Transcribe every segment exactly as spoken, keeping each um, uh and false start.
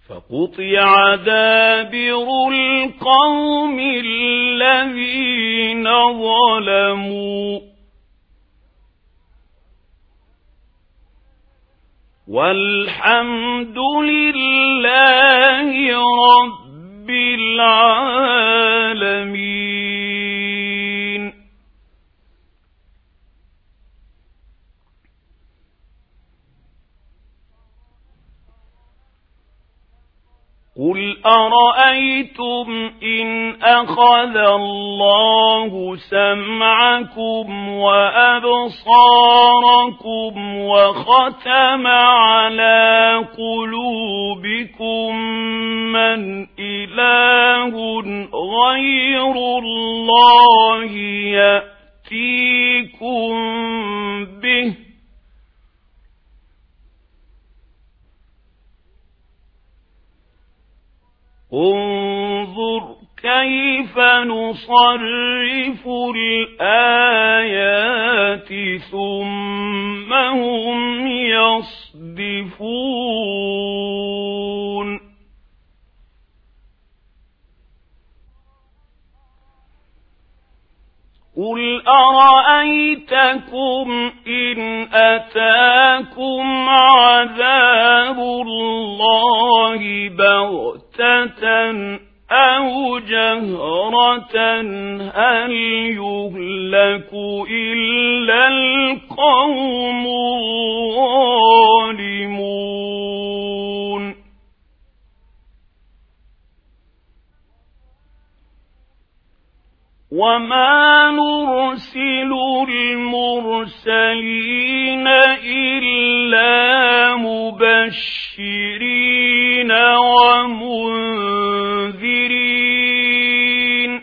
فقطع دابر القوم الذين ظلموا والحمد لله رب العالمين. قل أرأيتم إن أخذ الله سمعكم وأبصاركم وختم على قلوبكم من إله غير الله يأتيكم به انظر كيف نصرف الآيات ثم هم يصدفون. قل أرأيتكم إن أتاكم عذاب الله بغتة أو جهرة هل يهلك إلا القوم الظالمون. وما نرسل المرسلين إلا مبشرين ومنذرين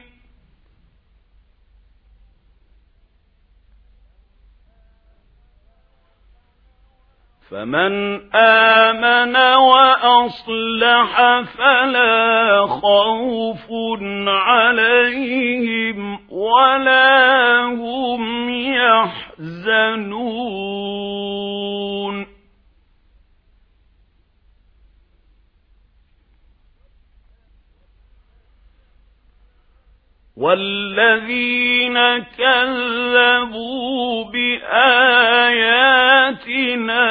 فمن آمن وأصلح فلا خوف عليهم ولا هم يحزنون. والذين كذبوا بآياتنا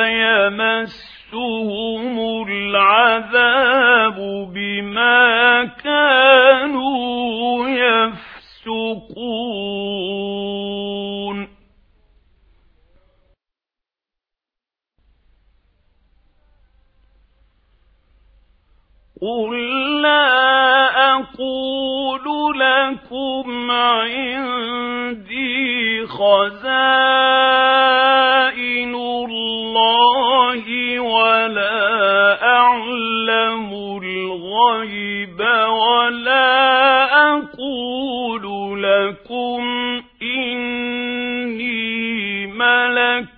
يمسهم العذاب بما كانوا يفسقون. قل لا أقول لكم عندي خزائن الله ولا أعلم الغيب ولا أقول لكم إني ملك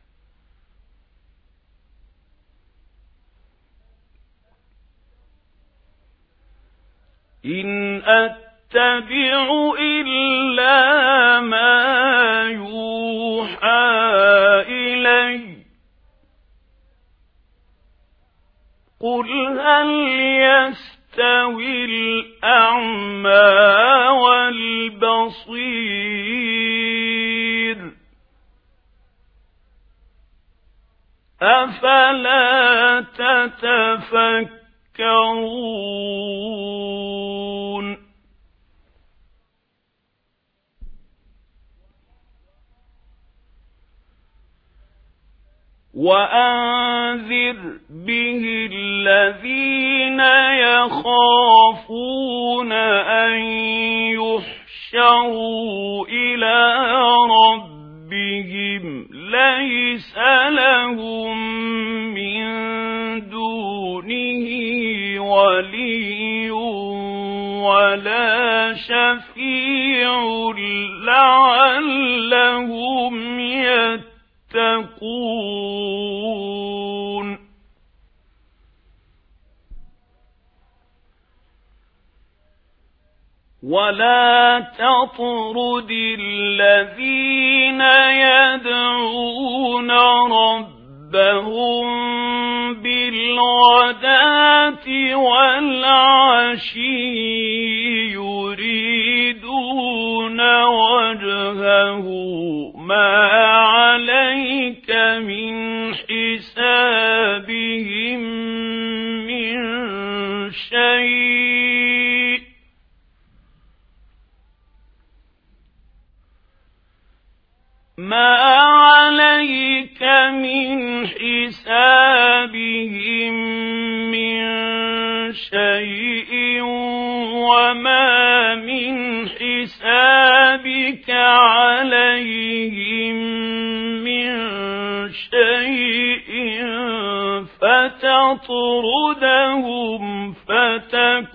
إن أتبع إلا ما يوحى إلي قل هل يستوي الأعمى والبصير أفلا تتفكرون. وأنذر به الذين يخافون أن يحشروا إلى ربهم ليس لهم من دونه ولي ولا شفيع لعلهم يتقون. ولا تطرد الذين يدعون ربهم بالغداة بالغداة والعشي يريدون وجهه ما عليك من حسابهم من شيء ما عليك من حسابهم من شيء وما من حسابك عليهم من شيء فتطردهم فتكون